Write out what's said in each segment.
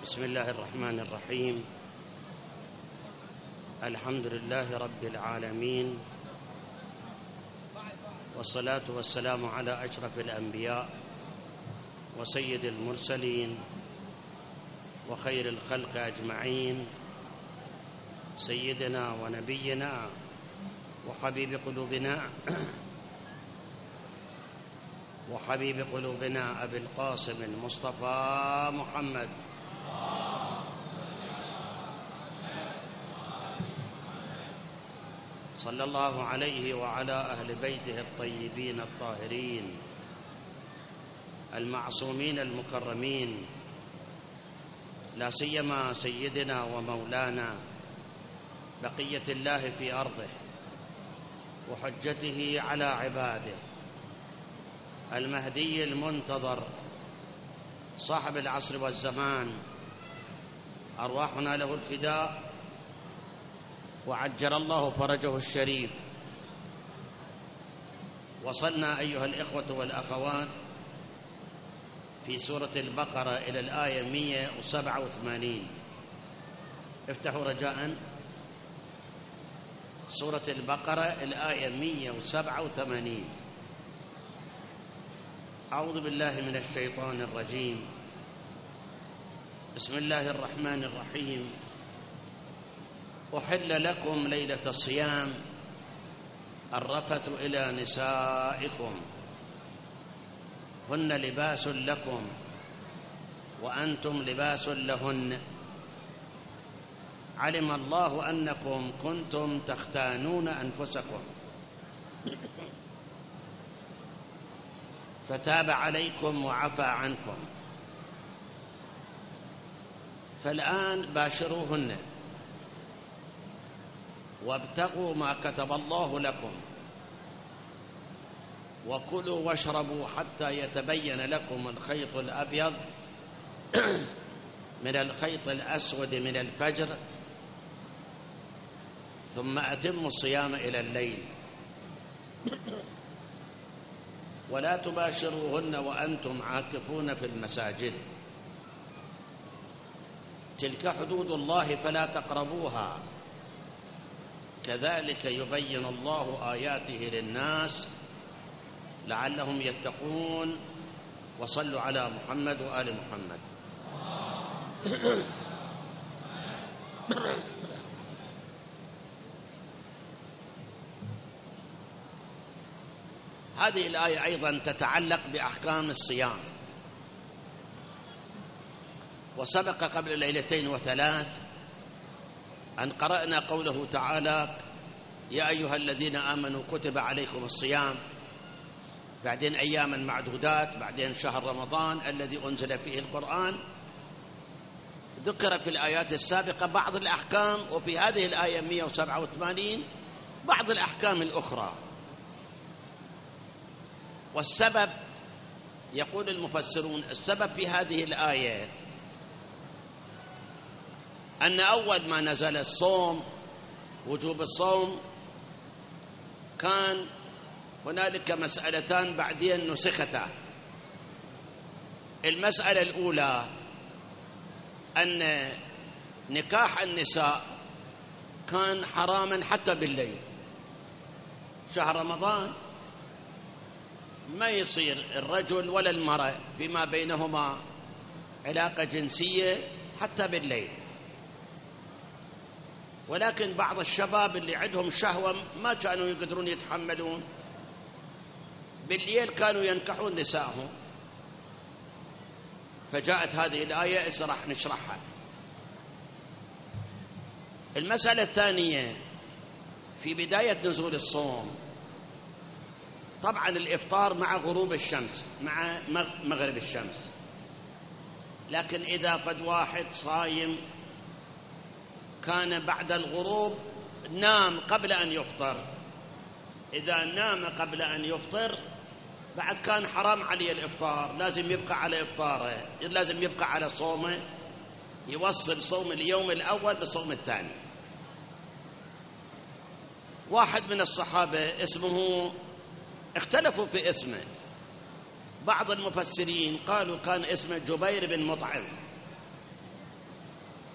بسم الله الرحمن الرحيم. الحمد لله رب العالمين، والصلاة والسلام على أشرف الأنبياء وسيد المرسلين وخير الخلق أجمعين، سيدنا ونبينا وحبيب قلوبنا أبي القاسم المصطفى محمد صلى الله عليه وعلى أهل بيته الطيبين الطاهرين المعصومين المكرمين، لا سيما سيدنا ومولانا بقية الله في أرضه وحجته على عباده، المهدي المنتظر صاحب العصر والزمان، أرواحنا له الفداء وعجل الله فرجه الشريف. وصلنا أيها الإخوة والأخوات في سورة البقرة إلى الآية 187. افتحوا رجاءً سورة البقرة الآية 187. أعوذ بالله من الشيطان الرجيم. بسم الله الرحمن الرحيم. أحل لكم ليلة الصيام الرفث إلى نسائكم هن لباس لكم وأنتم لباس لهن، علم الله أنكم كنتم تختانون أنفسكم فتاب عليكم وعفى عنكم، فالآن باشروهن وابتغوا ما كتب الله لكم وكلوا واشربوا حتى يتبين لكم الخيط الأبيض من الخيط الأسود من الفجر، ثم أتموا الصيام إلى الليل، ولا تباشروهن وأنتم عاكفون في المساجد، تلك حدود الله فلا تقربوها، كذلك يبين الله آياته للناس لعلهم يتقون. وصلوا على محمد وآل محمد. هذه الآية أيضا تتعلق بأحكام الصيام، وسبق قبل ليلتين وثلاث أن قرأنا قوله تعالى: يا أيها الذين آمنوا كتب عليكم الصيام، بعدين أياما معدودات، بعدين شهر رمضان الذي أنزل فيه القرآن. ذكر في الآيات السابقة بعض الأحكام، وفي هذه الآية 187 بعض الأحكام الأخرى. والسبب يقول المفسرون السبب في هذه الآية أن أول ما نزل الصوم وجوب الصوم كان هنالك مسألتان بعدين نسختا. المسألة الأولى أن نكاح النساء كان حراما حتى بالليل. شهر رمضان ما يصير الرجل ولا المرأة فيما بينهما علاقة جنسية حتى بالليل، ولكن بعض الشباب اللي عندهم شهوة ما كانوا يقدرون يتحملون بالليل كانوا ينكحون نسائهم، فجاءت هذه الآية نشرحها. المسألة الثانية في بداية نزول الصوم، طبعا الإفطار مع غروب الشمس مع مغرب الشمس، لكن إذا فد واحد صايم كان بعد الغروب نام قبل أن يفطر، إذا نام قبل أن يفطر بعد كان حرام عليه الإفطار، لازم يبقى على إفطاره، لازم يبقى على صومه، يوصل صوم اليوم الأول بالصوم الثاني. واحد من الصحابة اسمه، اختلفوا في اسمه، بعض المفسرين قالوا كان اسمه جبير بن مطعم،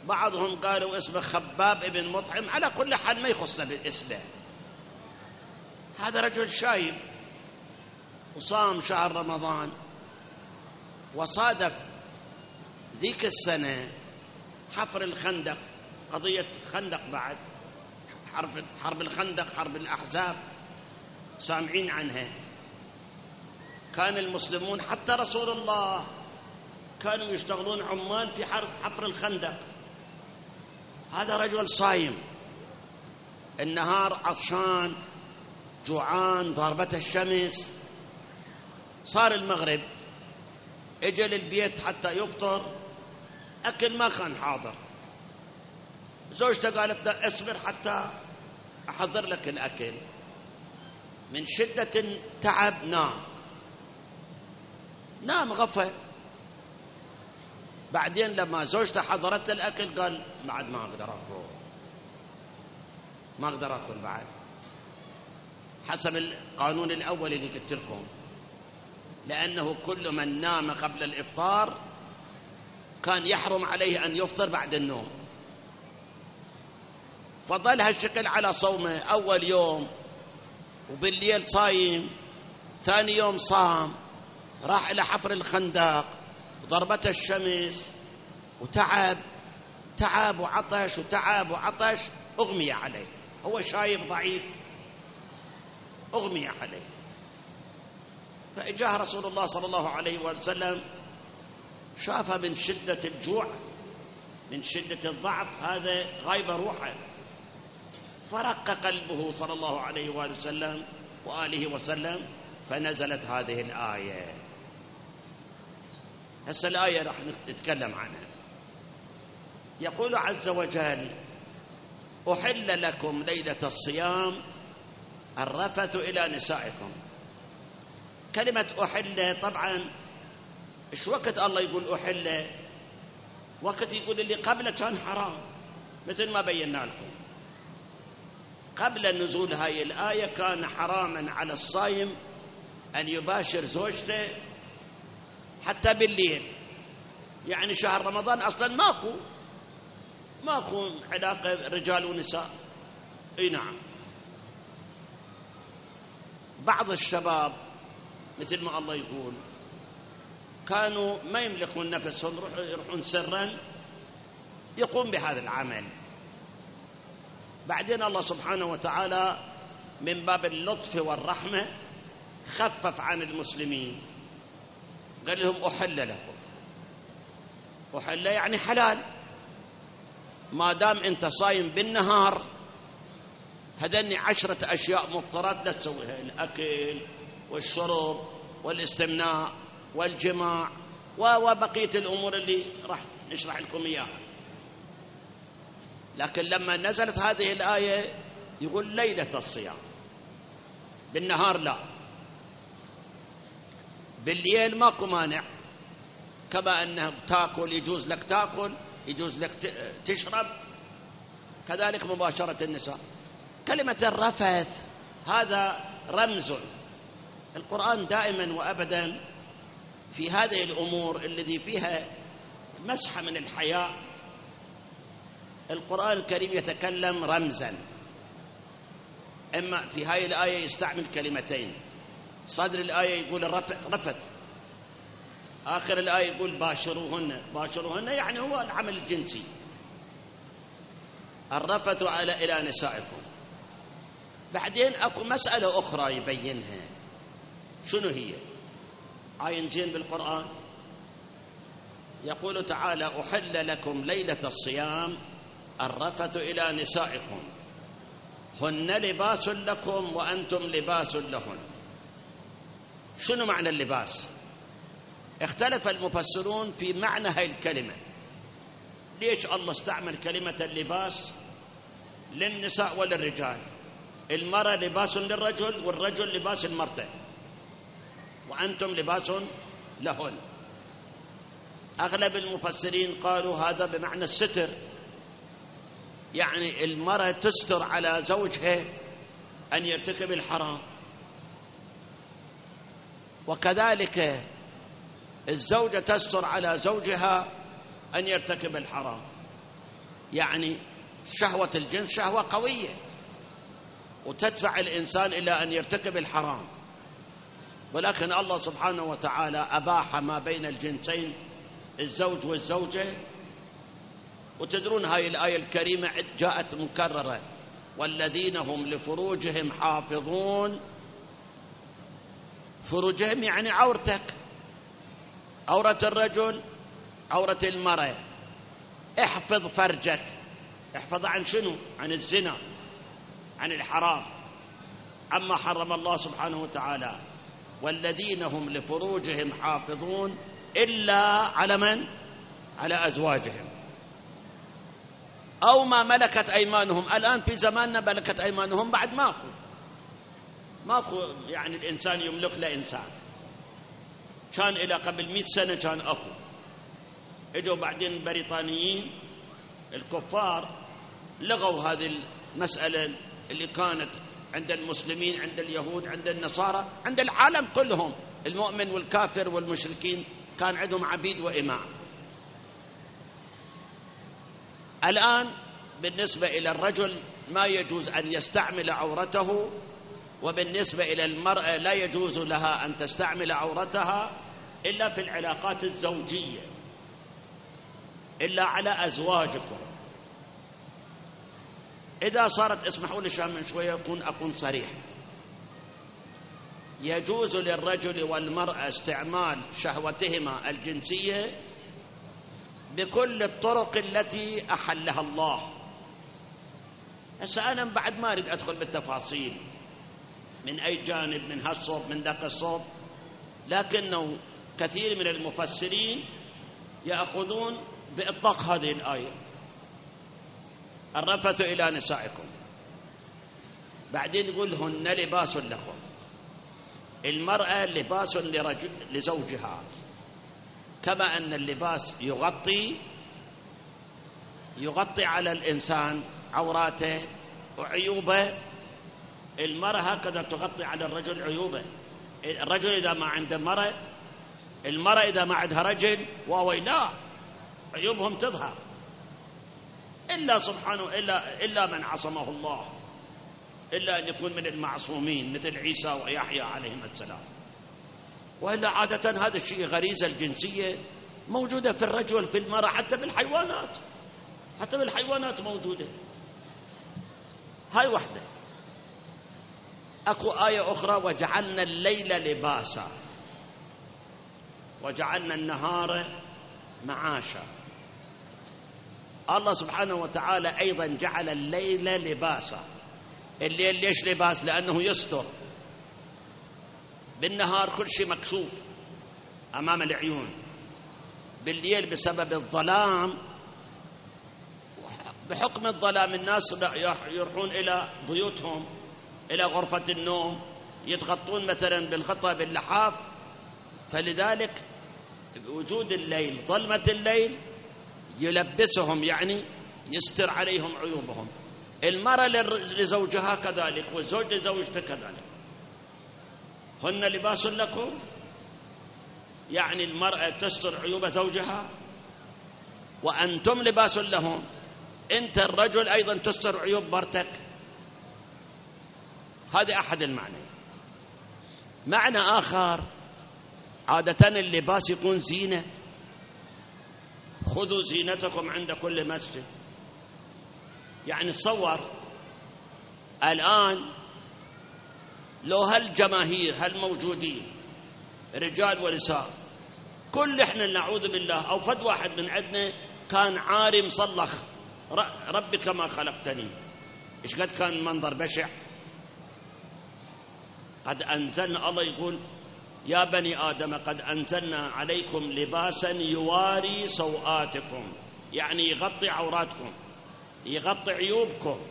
بعضهم قالوا اسمه خباب ابن مطعم، على كل حال ما يخصنا باسمه. هذا رجل شايب وصام شهر رمضان، وصادف ذيك السنة حفر الخندق، قضية خندق، بعد حرب الخندق، حرب الأحزاب، سامعين عنها. كان المسلمون حتى رسول الله كانوا يشتغلون عمال في حفر الخندق. هذا رجل صايم، النهار عطشان جوعان، ضربته الشمس، صار المغرب، اجى للبيت حتى يفطر، أكل ما كان حاضر. زوجته قالت له اصبر حتى أحضر لك الأكل. من شدة التعب نام غفى. بعدين لما زوجته حضرت له الأكل قال بعد ما أقدر أكل بعد، حسب القانون الأول اللي قلت لكم، لأنه كل من نام قبل الإفطار كان يحرم عليه أن يفطر بعد النوم. فظل هالشكل على صومه، أول يوم وبالليل صايم، ثاني يوم صام، راح إلى حفر الخندق وضربته الشمس وتعب وعطش أغمي عليه. هو شايب ضعيف، أغمي عليه. فإجاه رسول الله صلى الله عليه وسلم، شاف من شدة الجوع، من شدة الضعف، هذا غايب روحه، فرق قلبه صلى الله عليه وسلم وآله وسلم، فنزلت هذه الآية. هسه الآية راح نتكلم عنها. يقول عز وجل: أحل لكم ليلة الصيام الرفث إلى نسائكم. كلمة أحل، طبعا إيش وقت الله يقول أحل؟ وقت يقول اللي قبله كان حرام، مثل ما بينا لكم. قبل نزول هاي الآية كان حراما على الصائم أن يباشر زوجته حتى بالليل. يعني شهر رمضان أصلا ماكو علاقة رجال ونساء. نعم. بعض الشباب مثل ما الله يقول كانوا ما يملكون نفسهم، يروحون سرا يقوم بهذا العمل. بعدين الله سبحانه وتعالى من باب اللطف والرحمة خفف عن المسلمين، قال لهم أحل لكم. أحل يعني حلال، ما دام أنت صايم بالنهار، هذني 10 أشياء مفطرات لا تسويها: الأكل والشرب والاستمناء والجماع وبقية الأمور اللي راح نشرح لكم إياها. لكن لما نزلت هذه الآية يقول ليلة الصيام، بالنهار لا، بالليل ماكو مانع، كما أنه تأكل يجوز لك تأكل، يجوز لك تشرب، كذلك مباشرة النساء. كلمة الرفث هذا رمز. القرآن دائما وأبدا في هذه الأمور الذي فيها مسحة من الحياء، القرآن الكريم يتكلم رمزا. إما في هذه الآية يستعمل كلمتين، صدر الآية يقول رفث، آخر الآية يقول باشروهن، يعني هو العمل الجنسي. الرفث إلى نسائكم. بعدين أكو مسألة أخرى يبينها، شنو هي؟ آية زين بالقرآن، يقول تعالى: أحل لكم ليلة الصيام الرفث إلى نسائكم هن لباس لكم وأنتم لباس لهن. شنو معنى اللباس؟ اختلف المفسرون في معنى هاي الكلمة. ليش الله استعمل كلمة اللباس للنساء وللرجال؟ المرأة لباس للرجل والرجل لباس المرأة، وأنتم لباس لهن. أغلب المفسرين قالوا هذا بمعنى الستر، يعني المرأة تستر على زوجها أن يرتكب الحرام، وكذلك الزوجة تستر على زوجها أن يرتكب الحرام. يعني شهوة الجنس شهوة قوية وتدفع الإنسان إلى أن يرتكب الحرام، ولكن الله سبحانه وتعالى أباح ما بين الجنسين الزوج والزوجة. وتدرون هاي الآية الكريمة جاءت مكررة: والذين هم لفروجهم حافظون. فروجهم يعني عورتك، عورة الرجل، عورة المرأة. احفظ فرجك. احفظ عن شنو؟ عن الزنا، عن الحرام، عما حرم الله سبحانه وتعالى. والذين هم لفروجهم حافظون إلا على من؟ على أزواجهم أو ما ملكت أيمانهم. الآن في زماننا ملكت أيمانهم بعد ماكو يعني الإنسان يملك لإنسان. كان إلى قبل 100 سنة كان أخو، إجوا بعدين البريطانيين الكفار لغوا هذه المسألة اللي كانت عند المسلمين، عند اليهود، عند النصارى، عند العالم كلهم، المؤمن والكافر والمشركين كان عندهم عبيد وإماء. الآن بالنسبة إلى الرجل ما يجوز أن يستعمل عورته، وبالنسبة إلى المرأة لا يجوز لها أن تستعمل عورتها إلا في العلاقات الزوجية، إلا على أزواجكم. إذا صارت، اسمحوا لي من شوية أكون صريح، يجوز للرجل والمرأة استعمال شهوتهما الجنسية بكل الطرق التي أحلها الله. هسه أنا بعد ما أريد أدخل بالتفاصيل من أي جانب، من هالصوب من ذاك الصوب، لكنه كثير من المفسرين يأخذون بإطلاق هذه الآية: الرفث إلى نسائكم. بعدين يقول: هن لباس لكم. المرأة لباس لزوجها، كما أن اللباس يغطي على الإنسان عوراته وعيوبه، المرأة هكذا تغطي على الرجل عيوبه. الرجل إذا ما عنده مرأة، المرأة إذا ما عندها رجل وويلاه عيوبهم تظهر، إلا سبحانه إلا من عصمه الله، إلا أن يكون من المعصومين مثل عيسى ويحيى عليهم السلام. وإلا عادة هذا الشيء، غريزة الجنسية موجودة في الرجل في المرأة، حتى بالحيوانات موجودة. هاي وحدة. أكو آية أخرى: وجعلنا الليل لباسا وجعلنا النهار معاشا. الله سبحانه وتعالى أيضا جعل الليل لباسا. الليل ليش لباس؟ لأنه يستر. بالنهار كل شيء مكشوف أمام العيون، بالليل بسبب الظلام، بحكم الظلام الناس يروحون إلى بيوتهم، إلى غرفة النوم، يتغطون مثلا بالغطاء باللحاف. فلذلك وجود الليل، ظلمة الليل يلبسهم، يعني يستر عليهم عيوبهم. المرأة لزوجها كذلك، والزوج لزوجته كذلك. هن لباس لكم، يعني المرأة تستر عيوب زوجها، وأنتم لباس لهم. أنت الرجل أيضا تستر عيوب مرتك. هذا أحد المعنى. معنى آخر: عادة اللباس يكون زينة. خذوا زينتكم عند كل مسجد. يعني تصور الآن لو هالجماهير هالموجودين رجال ونساء كل احنا نعوذ بالله، أو فد واحد من عندنا كان عاري مصلخ: ربي كما خلقتني، إيش قد كان منظر بشع. قد أنزلنا، الله يقول: يا بني آدم قد أنزلنا عليكم لباسا يواري سوآتكم، يعني يغطي عوراتكم، يغطي عيوبكم.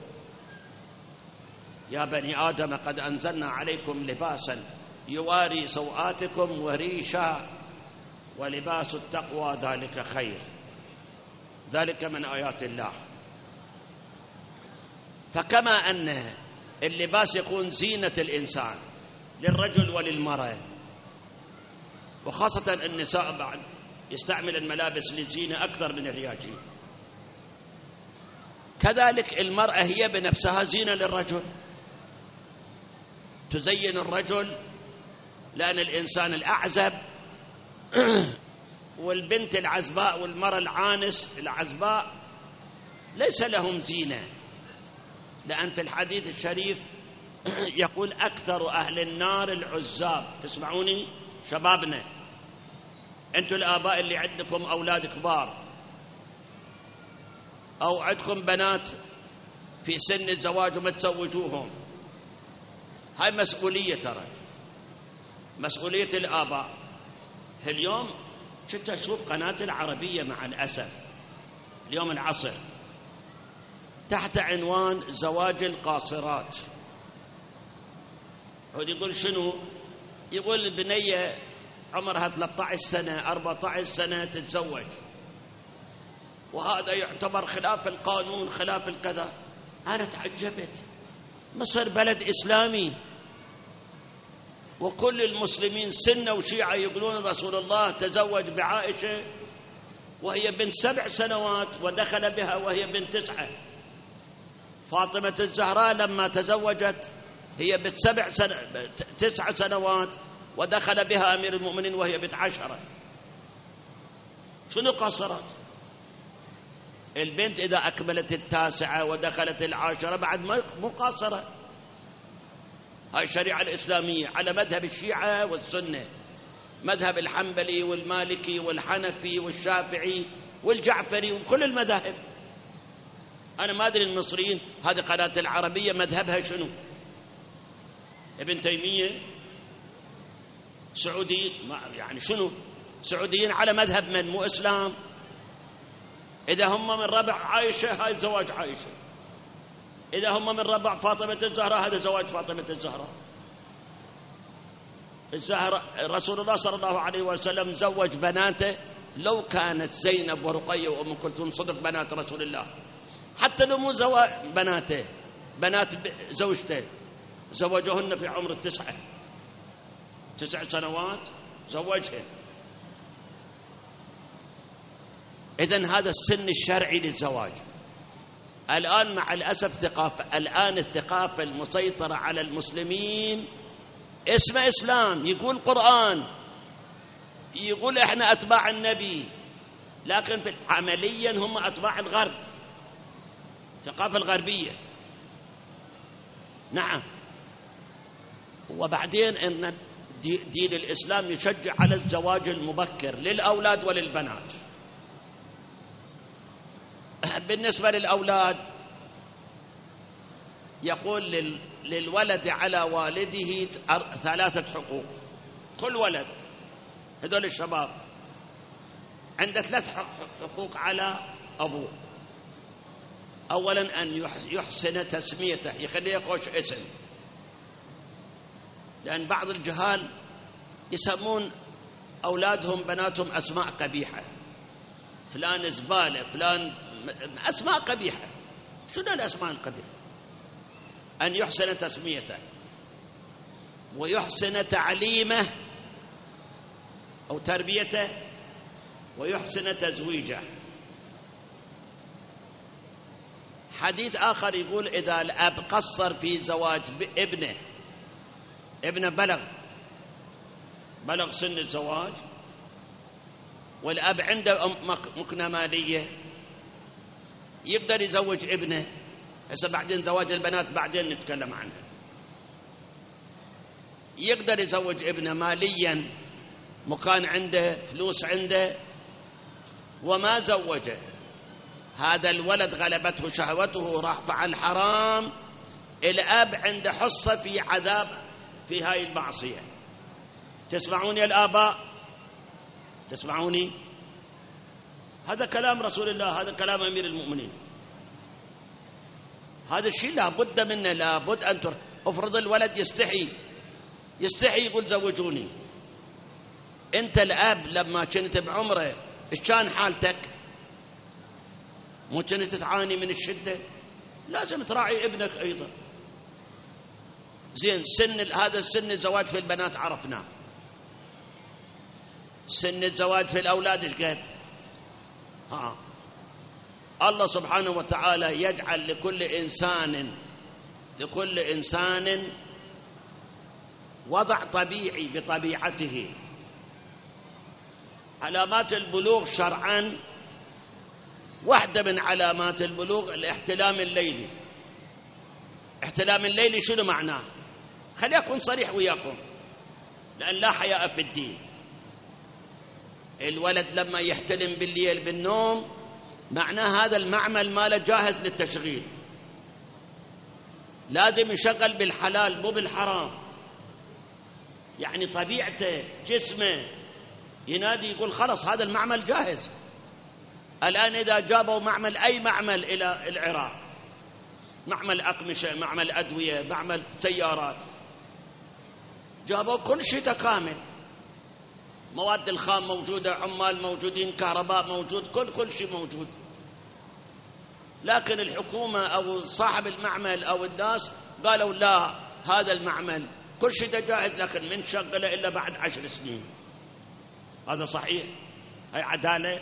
يا بني آدم قد أنزلنا عليكم لباسا يواري سوآتكم وريشا ولباس التقوى ذلك خير. ذلك من آيات الله. فكما أن اللباس يكون زينة الإنسان للرجل وللمرأة، وخاصة النساء بعد يستعمل الملابس للزينة أكثر من الرجال، كذلك المرأة هي بنفسها زينة للرجل، تزين الرجل، لأن الإنسان الأعزب والبنت العزباء والمرأة العانس العزباء ليس لهم زينة، لأن في الحديث الشريف يقول أكثر أهل النار العزاب. تسمعوني شبابنا، أنتم الآباء اللي عندكم أولاد كبار أو عندكم بنات في سن الزواج وما تزوجوهم، هاي مسؤولية، ترى مسؤولية الآباء. اليوم كنت أشوف قناة العربية مع الأسف اليوم العصر تحت عنوان زواج القاصرات، عود يقول شنو؟ يقول البنية عمرها 13 سنة 14 سنة تتزوج، وهذا يعتبر خلاف القانون خلاف الكذا. أنا تعجبت، مصر بلد إسلامي وكل المسلمين سنة وشيعة يقولون رسول الله تزوج بعائشة وهي بنت 7 سنوات ودخل بها وهي بنت 9. فاطمة الزهراء لما تزوجت هي بنت 9 سنوات ودخل بها أمير المؤمنين وهي بنت 10. شنو قصرت؟ البنت إذا أكملت 9 ودخلت 10 بعد مو قاصرة. هاي الشريعة الإسلامية على مذهب الشيعة والسنة، مذهب الحنبلي والمالكي والحنفي والشافعي والجعفري وكل المذاهب. أنا ما أدري المصريين هذه قناة العربية مذهبها شنو؟ ابن تيمية سعودي، يعني شنو؟ سعوديين على مذهب من؟ مو إسلام. إذا هم من ربع عائشة هاي زواج عائشة، إذا هم من ربع فاطمة الزهراء هذا زواج فاطمة الزهراء. رسول الله صلى الله عليه وسلم زوج بناته، لو كانت زينب ورقية وأم كلثوم صدق بنات رسول الله، حتى لو مو بناته بنات زوجته زوجهن في عمر 9 سنوات زوجهن. إذن هذا السن الشرعي للزواج. الآن مع الأسف الثقافة المسيطرة على المسلمين اسمه إسلام، يقول قرآن، يقول إحنا أتباع النبي، لكن عمليا هم أتباع الغرب، الثقافة الغربية. نعم. وبعدين إن دين الإسلام يشجع على الزواج المبكر للأولاد وللبنات. بالنسبة للأولاد يقول للولد على والده 3 حقوق. كل ولد، هذول الشباب، عنده 3 حقوق على أبوه. أولا أن يحسن تسميته، يخليه يخش اسم، لأن بعض الجهال يسمون أولادهم بناتهم أسماء قبيحة، فلان زبالة، فلان أسماء قبيحة. شنو الأسماء القبيحة؟ أن يحسن تسميته ويحسن تعليمه أو تربيته ويحسن تزويجه. حديث آخر يقول إذا الأب قصر في زواج ابنه بلغ سن الزواج والأب عنده مكنة مالية، يقدر يزوج ابنه. هسه بعدين زواج البنات بعدين نتكلم عنها. يقدر يزوج ابنه ماليا، مكان عنده، فلوس عنده، وما زوجه، هذا الولد غلبته شهوته راح فعل حرام، الأب عنده حصة في عذاب في هاي المعصية. تسمعوني الآباء؟ تسمعوني؟ هذا كلام رسول الله، هذا كلام أمير المؤمنين. هذا الشيء لابد منه، لابد أن افرض الولد يستحي يقول زوجوني. أنت الأب لما كنت بعمره إيش كان حالتك؟ مو كنت تعاني من الشدة؟ لازم تراعي ابنك أيضا. زين، هذا السن الزواج في البنات عرفناه. سن الزواج في الأولاد إيش قد؟ الله سبحانه وتعالى يجعل لكل إنسان وضع طبيعي بطبيعته. علامات البلوغ شرعاً، واحدة من علامات البلوغ الاحتلام الليلي. احتلام الليلي شنو معناه؟ خلي أكون صريح وياكم لأن لا حياء في الدين. الولد لما يحتلم بالليل بالنوم معناه هذا المعمل ماله جاهز للتشغيل، لازم يشغل بالحلال مو بالحرام. يعني طبيعته جسمه ينادي يقول خلص هذا المعمل جاهز. الآن إذا جابوا معمل، أي معمل إلى العراق، معمل أقمشة، معمل أدوية، معمل سيارات، جابوا كل شيء كامل، مواد الخام موجودة، عمال موجودين، كهرباء موجود، كل شيء موجود. لكن الحكومة أو صاحب المعمل أو الناس قالوا لا، هذا المعمل كل شيء جاهز لكن من شغله إلا بعد 10 سنين. هذا صحيح؟ هاي عدالة؟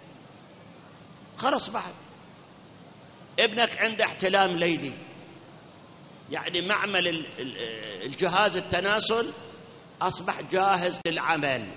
خلص بعد ابنك عنده احتلام ليلي، يعني معمل الجهاز التناسل أصبح جاهز للعمل،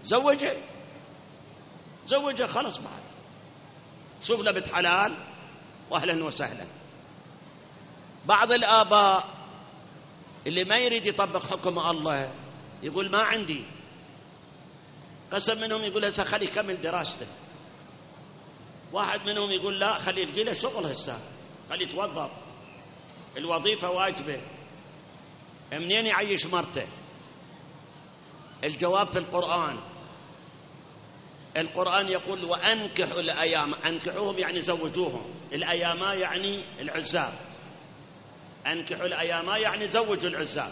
زوجه خلص بعد، شوف له بنت حلال وأهلا وسهلا. بعض الآباء اللي ما يريد يطبق حكم الله يقول ما عندي، قسم منهم يقول هسه خلي يكمل دراسته، واحد منهم يقول لا خلي يلقي له شغل، هسه خلي يتوظف، الوظيفة واجبة. منين يعيش مرته؟ الجواب في القرآن يقول وأنكحوا الأيام، أنكحوهم يعني زوجوهم، الأياما يعني العزاب، أنكحوا الأياما يعني زوجوا العزاب.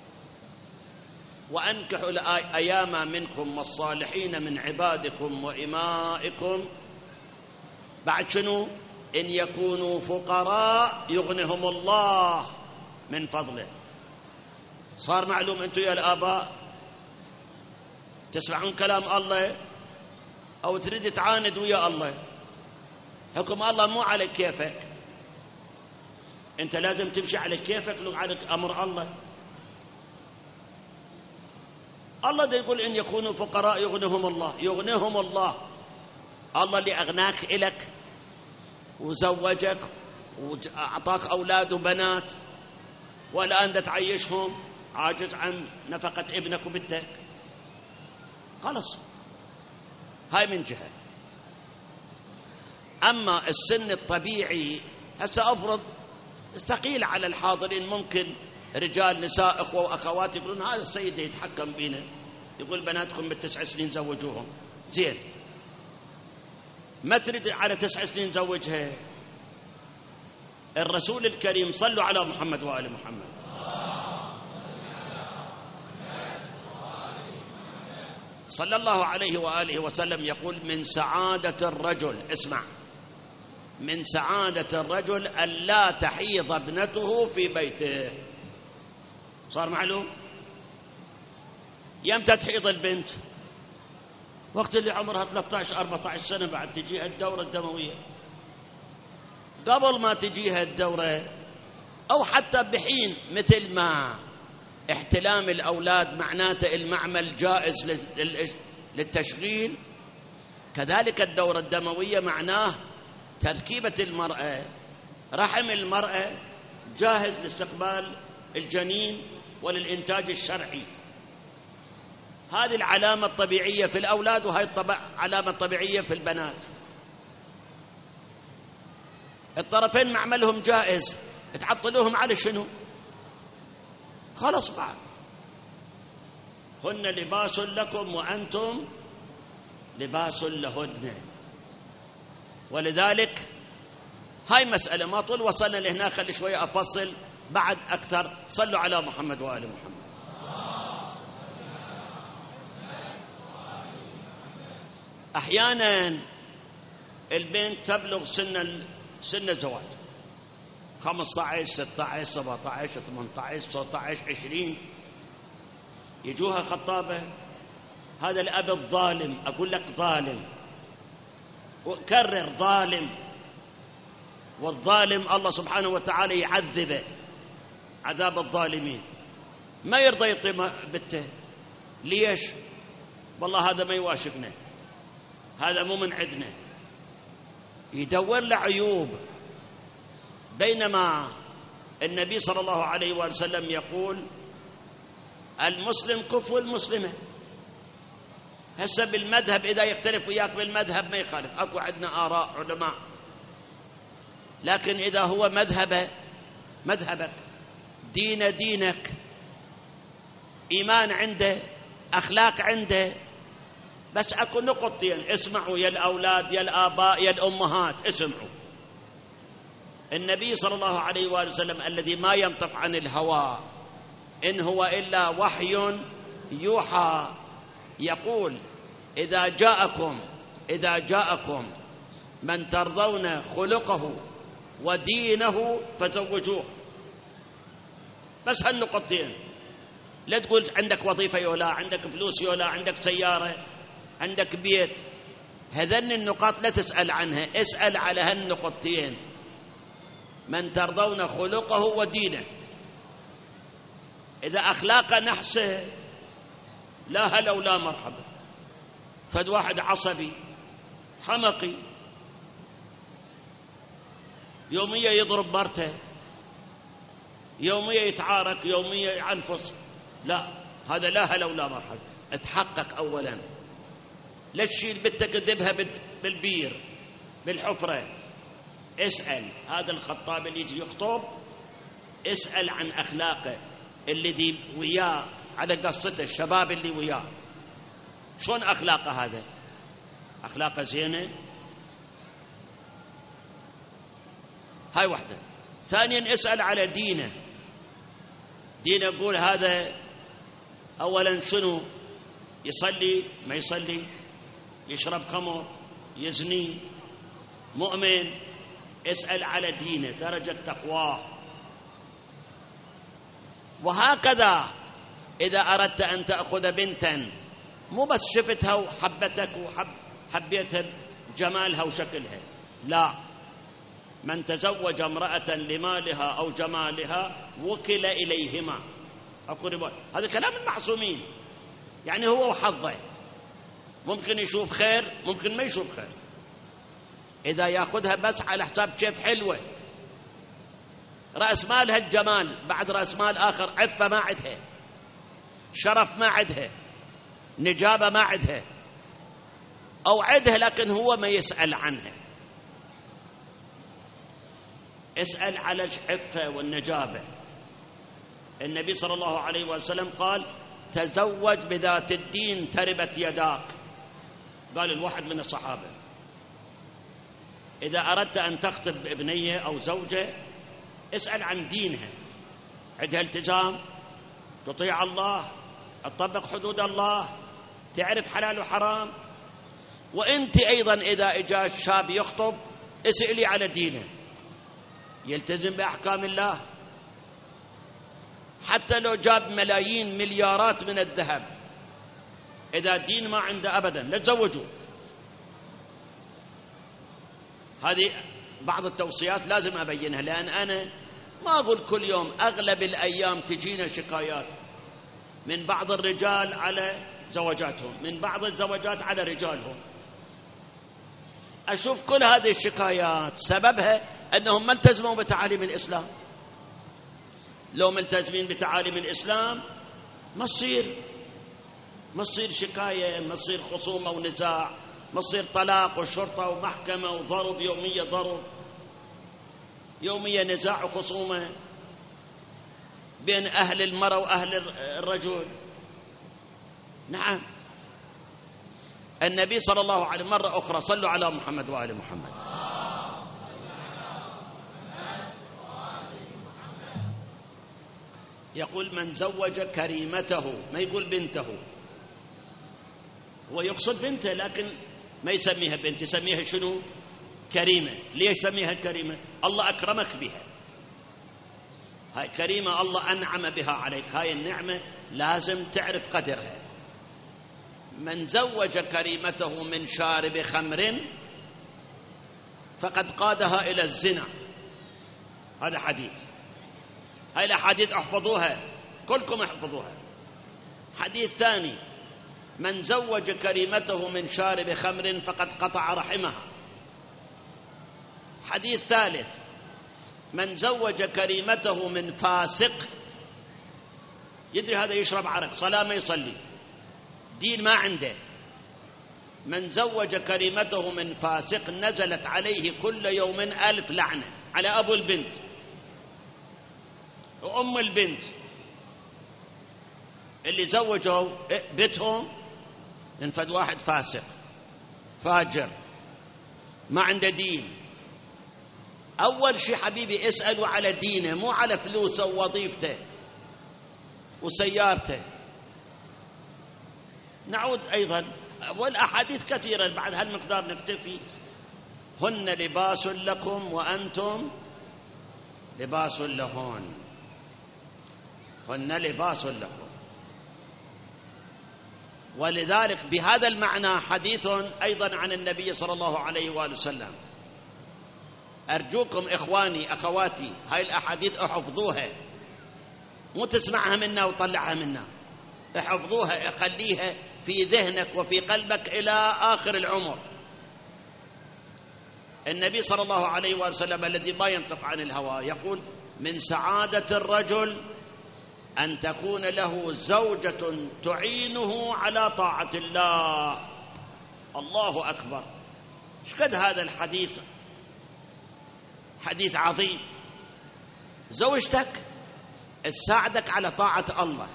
وأنكحوا الأيام منكم والصالحين من عبادكم وإمائكم، بعد شنو؟ إن يكونوا فقراء يغنهم الله من فضله. صار معلوم أنتم يا الآباء تسمعون كلام الله أو تريد تعاند ويا الله، حكم الله مو على كيفك، أنت لازم تمشي على كيفك لو على أمر الله. الله ده يقول إن يكونوا فقراء يغنهم الله، يغنهم الله. الله اللي أغناك إلك وزوجك وأعطاك أولاد وبنات، ولا أنت تعيشهم عاجز عن نفقة ابنك وبنتك، خلص. هاي من جهة. أما السن الطبيعي هسه أفرض استقيل على الحاضرين، ممكن رجال نساء أخوة وأخوات يقولون هذا السيد يتحكم بينا، يقول بناتكم ب9 سنين زوجوهم، زين ما تريد على 9 سنين زوجها. الرسول الكريم صلوا على محمد وآل محمد صلى الله عليه وآله وسلم يقول من سعادة الرجل، اسمع، من سعادة الرجل ألا تحيض ابنته في بيته. صار معلوم يمتى تحيض البنت؟ وقت اللي عمرها 13-14 سنة بعد تجيها الدورة الدموية، قبل ما تجيها الدورة أو حتى بحين مثل ما احتلام الأولاد معناته المعمل جائز للتشغيل، كذلك الدورة الدموية معناه تركيبة المرأة، رحم المرأة جاهز لاستقبال الجنين وللإنتاج الشرعي. هذه العلامة الطبيعية في الأولاد، وهي علامة طبيعية في البنات. الطرفين معملهم جائز، تعطلوهم على شنو؟ خلص بعد. هن لباس لكم وأنتم لباس لهن. ولذلك هاي مسألة ما طول وصلنا لهنا، خلي شوية أفصل بعد أكثر. صلوا على محمد وآل محمد. أحيانا البنت تبلغ سن الزواج 15 16 17 18 19 20، يجوها خطابة، هذا الأب الظالم، أقول لك ظالم وكرر ظالم، والظالم الله سبحانه وتعالى يعذبه عذاب الظالمين، ما يرضى يعطي بنته. ليش؟ والله هذا ما يوافقنا، هذا مو من عندنا، يدور له عيوب. بينما النبي صلى الله عليه وسلم يقول المسلم كفو المسلمة. هسه بالمذهب إذا يختلف وياك بالمذهب ما يخالف، أكو عندنا آراء علماء، لكن إذا هو مذهبك، دينك، إيمان عنده، أخلاق عنده، بس أكو نقطتين اسمعوا يا الأولاد يا الآباء يا الأمهات، اسمعوا. النبي صلى الله عليه وآله وسلم الذي ما ينطق عن الهوى إن هو إلا وحي يوحى يقول إذا جاءكم من ترضون خلقه ودينه فزوجوه. بس هالنقطتين، لا تقول عندك وظيفة يولا، عندك فلوس يولا، عندك سيارة، عندك بيت، هذن النقاط لا تسأل عنها، اسأل على هالنقطتين، من ترضون خلقه ودينه. إذا أخلاقه نحسه لا هلا ولا مرحبا. فد واحد عصبي حمقي يوميا يضرب مرته، يوميا يتعارك، يوميا يعنفص، لا هذا لا هلا ولا مرحبا. اتحقق أولا، لا تشيل بنتك تذبها بالبير بالحفرة. اسأل هذا الخطاب اللي يجي يخطب، اسأل عن أخلاقه الذي وياه، على قصته الشباب اللي وياه شلون أخلاقه. هذا أخلاقه زينة، هاي واحدة. ثانيا اسأل على دينه يقول هذا أولا شنو، يصلي ما يصلي، يشرب خمر، يزني، مؤمن. اسأل على دينه، درجة تقواه. وهكذا إذا أردت أن تأخذ بنتا، مو بس شفتها وحبتك وحبيتها جمالها وشكلها، لا، من تزوج امرأة لمالها أو جمالها وكل إليهما. أقول هذا كلام المعصومين، يعني هو وحظه، ممكن يشوف خير ممكن ما يشوف خير. إذا يأخذها بس على حساب كيف حلوة، رأس مالها الجمال، بعد رأس مال آخر عفة ما عندها، شرف ما عندها، نجابة ما عندها، أو عندها لكن هو ما يسأل عنها. اسأل على العفة والنجابة. النبي صلى الله عليه وسلم قال تزوج بذات الدين تربت يداك. قال الواحد من الصحابة إذا أردت أن تخطب ابنية أو زوجة اسأل عن دينها، عندها التزام، تطيع الله، تطبق حدود الله، تعرف حلال وحرام. وأنت أيضا إذا إجا الشاب يخطب اسألي على دينه، يلتزم بأحكام الله، حتى لو جاب ملايين مليارات من الذهب، إذا دين ما عنده أبدا لا تزوجوا. هذه بعض التوصيات لازم أبينها، لأن أنا ما أقول كل يوم، أغلب الأيام تجينا شكايات من بعض الرجال على زوجاتهم، من بعض الزوجات على رجالهم. أشوف كل هذه الشكايات سببها أنهم ما التزموا بتعاليم الإسلام. لو ملتزمين بتعاليم الإسلام ما تصير شكاية، ما تصير خصومة ونزاع، ما تصير طلاق وشرطة ومحكمة وضرب، يومية ضرب، يومية نزاع وخصومة بين أهل المرأة وأهل الرجل. نعم، النبي صلى الله عليه وسلم مرة أخرى، صلوا على محمد وآل محمد، يقول من زوج كريمته، ما يقول بنته، هو يقصد بنته لكن ما يسميها بنت، يسميها شنو؟ كريمة. ليش سميها كريمة؟ الله أكرمك بها، هاي كريمة الله أنعم بها عليك، هاي النعمة لازم تعرف قدرها. من زوج كريمته من شارب خمر فقد قادها إلى الزنا. هذا حديث. هاي الأحاديث احفظوها، كلكم احفظوها. حديث ثاني: من زوج كريمته من شارب خمر فقد قطع رحمها. حديث ثالث: من زوج كريمته من فاسق، يدري هذا يشرب عرق، صلاة ما يصلي، دين ما عنده، من زوج كريمته من فاسق نزلت عليه كل يوم 1000 لعنة، على أبو البنت وأم البنت اللي زوجوا بيتهم ينفد واحد فاسق فاجر ما عنده دين. أول شيء حبيبي اسألوا على دينه، مو على فلوسه ووظيفته وسيارته. نعود أيضا، والأحاديث كثيرة بعد هالمقدار نكتفي. هن لباس لكم وأنتم لباس لهن، هن لباس لكم. ولذلك بهذا المعنى حديث أيضا عن النبي صلى الله عليه وآله وسلم. أرجوكم إخواني أخواتي، هاي الأحاديث احفظوها، مو تسمعها منا وطلعها منا، احفظوها، اخليها في ذهنك وفي قلبك إلى آخر العمر. النبي صلى الله عليه وآله وسلم الذي ما ينطق عن الهوى يقول: من سعادة الرجل أن تكون له زوجة تعينه على طاعة الله. الله أكبر، شقد هذا الحديث حديث عظيم. زوجتك تساعدك على طاعة الله.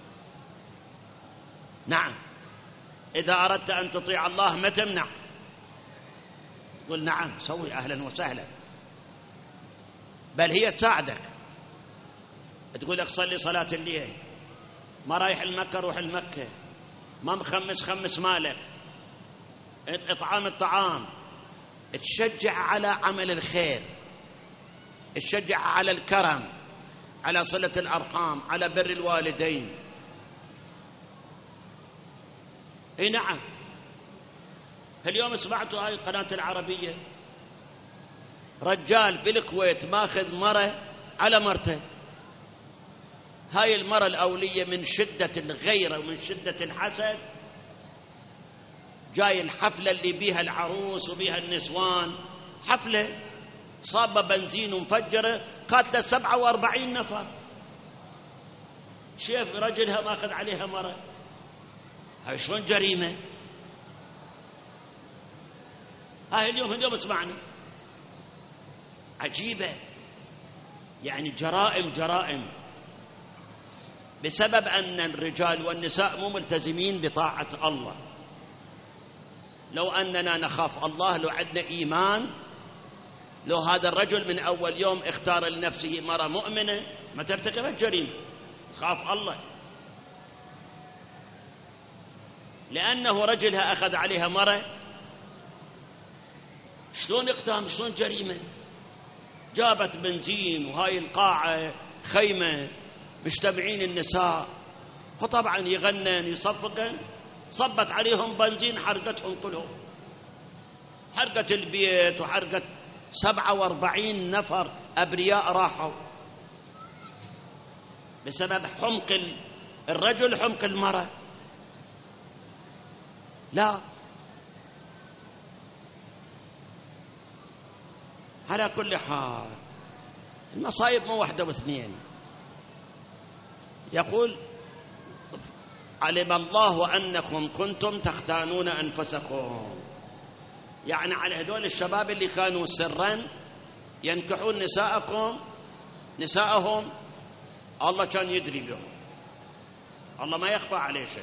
نعم، إذا أردت أن تطيع الله ما تمنع، تقول نعم سوي، أهلا وسهلا، بل هي تساعدك. تقول لك صلي صلاة الليل، ما رايح المكة روح المكة، ما مخمس خمس مالك، إطعام الطعام، تشجع على عمل الخير، تشجع على الكرم، على صلة الأرحام، على بر الوالدين. اي نعم. اليوم سمعتوا هاي القناة العربية، رجال بالكويت ماخذ مرة على مرته، هاي المرة الأولية من شدة الغيرة ومن شدة الحسد جاي الحفلة اللي بيها العروس وبيها النسوان، حفلة صابة بنزين ومفجرة، قاتلة 47 نفر. شيف رجلها ماخذ عليها مرة، هاي شلون جريمة؟ هاي اليوم اسمعني، عجيبة، يعني جرائم بسبب أن الرجال والنساء مو ملتزمين بطاعة الله. لو أننا نخاف الله، لو عندنا إيمان، لو هذا الرجل من أول يوم اختار لنفسه مرة مؤمنة ما ترتكب الجريمة، تخاف الله، لأنه رجلها أخذ عليها مرة. شلون اقتام، شلون جريمة؟ جابت بنزين وهاي القاعة خيمة مجتمعين النساء، فطبعا يغنن يصفقن، صبت عليهم بنزين حرقتهم كلهم، حرقت البيت وحرقت 47 نفر أبرياء راحوا بسبب حمق الرجل حمق المرأة. لا، على كل حال المصائب مو واحدة واثنين. يقول: علم الله أنكم كنتم تختانون أنفسكم، يعني على هذول الشباب اللي كانوا سرا ينكحون نساءهم، الله كان يدري بهم، الله ما يخفى عليه شيء.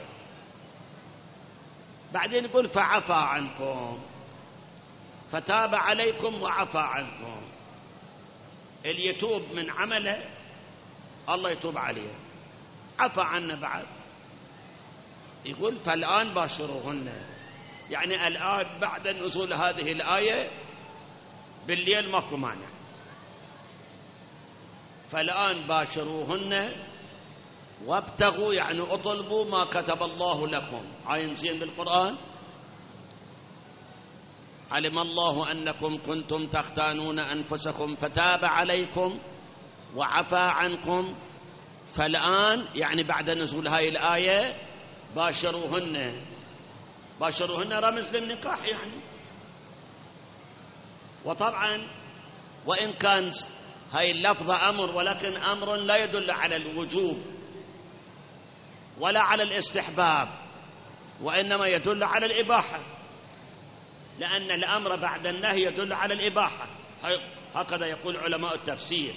بعدين يقول: فعفى عنكم، فتاب عليكم وعفى عنكم. اللي يتوب من عمله الله يتوب عليه، عفى عنا بعد. يقول: فالآن باشروهن، يعني الآن بعد نزول هذه الآية بالليل ماكو مانع، فالآن باشروهن وابتغوا، يعني اطلبوا ما كتب الله لكم. عين زين بالقرآن: علم الله أنكم كنتم تختانون أنفسكم فتاب عليكم وعفا عنكم فالآن يعني بعد نزول هاي الآية باشروهن. باشروهن رمز للنكاح يعني. وطبعا وإن كان هاي اللفظة أمر، ولكن أمر لا يدل على الوجوب ولا على الاستحباب، وإنما يدل على الإباحة، لأن الأمر بعد النهي يدل على الإباحة، هكذا يقول علماء التفسير.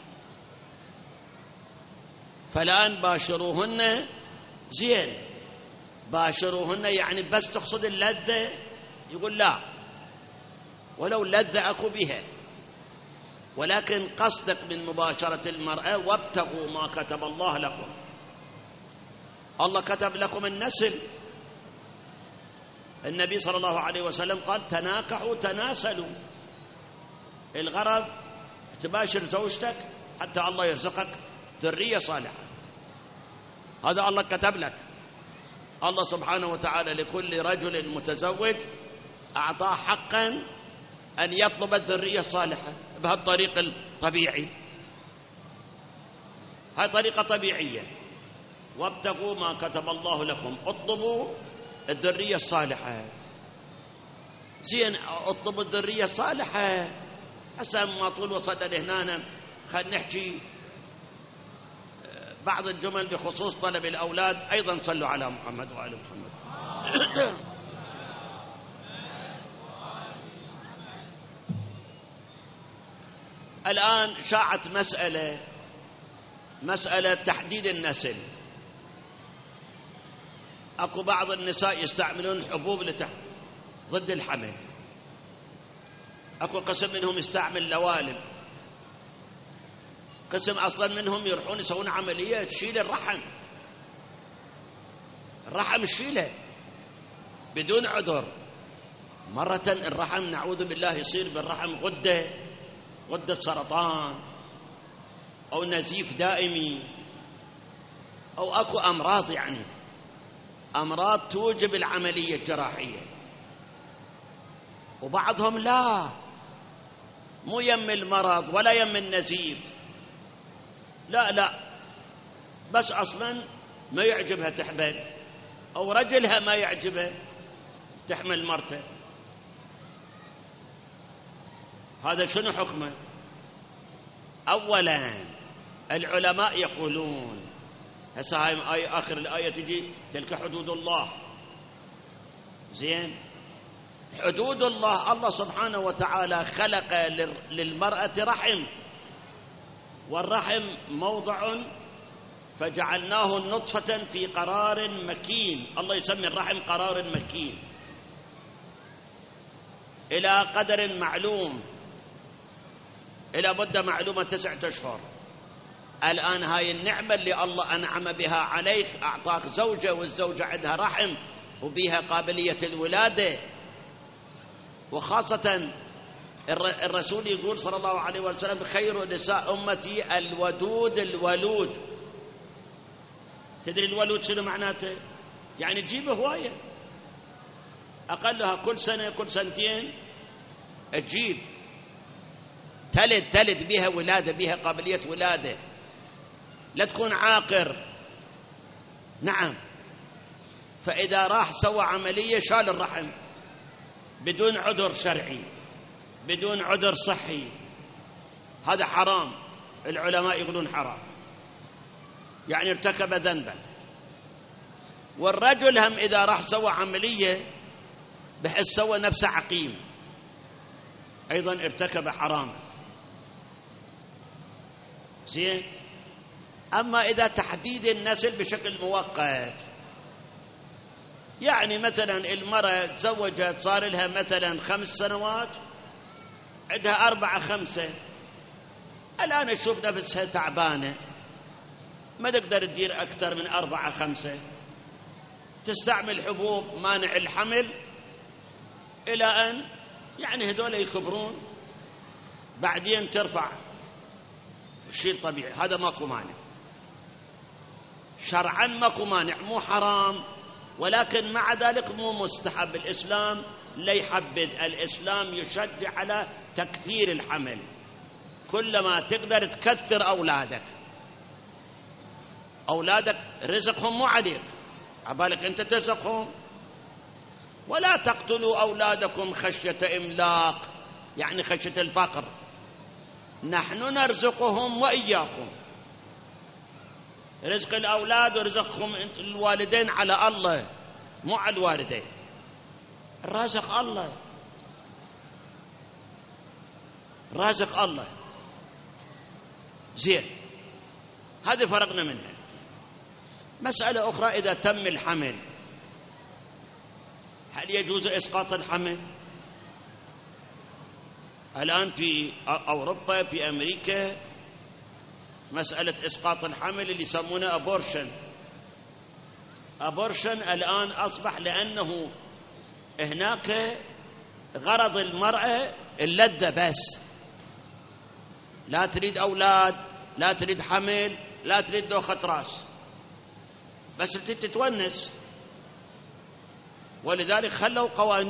فالآن باشروهن زين، باشروهن يعني بس تقصد اللذة؟ يقول لا، ولو لذة أكو بها، ولكن قصدك من مباشرة المرأة وابتغوا ما كتب الله لكم. الله كتب لكم النسل. النبي صلى الله عليه وسلم قال تناكحوا تناسلوا، الغرض تباشر زوجتك حتى الله يرزقك ذرية صالحة، هذا الله كتب لك. الله سبحانه وتعالى لكل رجل متزوج أعطاه حقا أن يطلب الذرية الصالحة بهالطريق الطبيعي، هاي طريقة طبيعية. وابتغوا ما كتب الله لكم، اطلبوا الذرية الصالحة. زين، اطلبوا الذرية الصالحة. هسه ما طول وصلنا لهنا، خلينا نحكي بعض الجمل بخصوص طلب الأولاد. أيضا صلوا على محمد وآل محمد. الآن شاعت مسألة تحديد النسل. أكو بعض النساء يستعملون حبوب ضد الحمل، أكو قسم منهم يستعمل لوالب، قسم أصلا منهم يروحون يسوون عملية تشيل الرحم تشيله بدون عذر. مرة الرحم نعوذ بالله يصير بالرحم غدة سرطان أو نزيف دائمي أو أكو أمراض، يعني أمراض توجب العملية الجراحية. وبعضهم لا، مو يم المرض ولا يم النزيف، لا، بس أصلا ما يعجبها تحمل، أو رجلها ما يعجبه تحمل مرته. هذا شنو حكمه؟ أولا العلماء يقولون، هسه هاي آخر الآية تجي تلك حدود الله. زين، حدود الله، الله سبحانه وتعالى خلق للمرأة رحم، والرحم موضع فجعلناه نطفة في قرار مكين. الله يسمي الرحم قرار مكين إلى قدر معلوم، إلى مدة معلومة 9 أشهر. الآن هاي النعمة اللي الله أنعم بها عليك، أعطاك زوجة، والزوجة عندها رحم وبيها قابلية الولادة. وخاصة الرسول يقول صلى الله عليه وسلم خير نساء أمتي الودود الولود. تدري الولود شنو معناته؟ يعني تجيب هواية، أقلها كل سنة كل سنتين تجيب، تلد بها ولادة، بها قابلية ولادة، لا تكون عاقر. نعم. فإذا راح سوى عملية شال الرحم بدون عذر شرعي، بدون عذر صحي، هذا حرام. العلماء يقولون حرام، يعني ارتكب ذنبا. والرجل هم إذا راح سوى عملية بحيث سوى نفسه عقيم، أيضا ارتكب حرام. زين. أما إذا تحديد النسل بشكل مؤقت، يعني مثلا المرأة تزوجت صار لها مثلا 5 سنوات، عندها 4 5، الآن تشوف نفسها تعبانة، ما تقدر تدير أكثر من 4 5، تستعمل حبوب مانع الحمل إلى أن يعني هذول يكبرون، بعدين ترفع الشيء طبيعي. هذا ماكو مانع شرعا، ماكو مانع، مو حرام، ولكن مع ذلك مو مستحب. الإسلام لا يحبذ، الإسلام يشجع على تكثير الحمل. كلما تقدر تكثر أولادك رزقهم مو عليك، عبالك أنت ترزقهم. ولا تقتلوا أولادكم خشية إملاق، يعني خشية الفقر، نحن نرزقهم وإياكم. رزق الأولاد ورزقهم الوالدين على الله، مو على الوالدين. الرازق الله، رازق الله. زين، هذه فرقنا منها. مسألة أخرى، إذا تم الحمل هل يجوز إسقاط الحمل؟ الآن في أوروبا، في أمريكا، مسألة إسقاط الحمل اللي يسمونه أبورشن الآن أصبح، لأنه هناك غرض المرأة اللذة بس، لا تريد أولاد، لا تريد حمل، لا تريد دوخة راس، بس تريد تتونس. ولذلك خلوا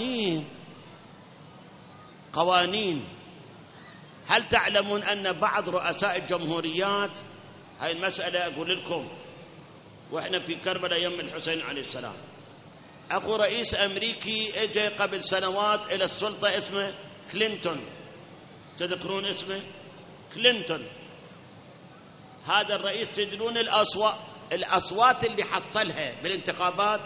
قوانين. هل تعلمون أن بعض رؤساء الجمهوريات، هاي المسألة أقول لكم وإحنا في كربلاء يم الحسين عليه السلام، أخو رئيس أمريكي اجى قبل سنوات إلى السلطة اسمه كلينتون، تذكرون اسمه كلينتون؟ هذا الرئيس تدرون الأصوات اللي حصلها بالانتخابات،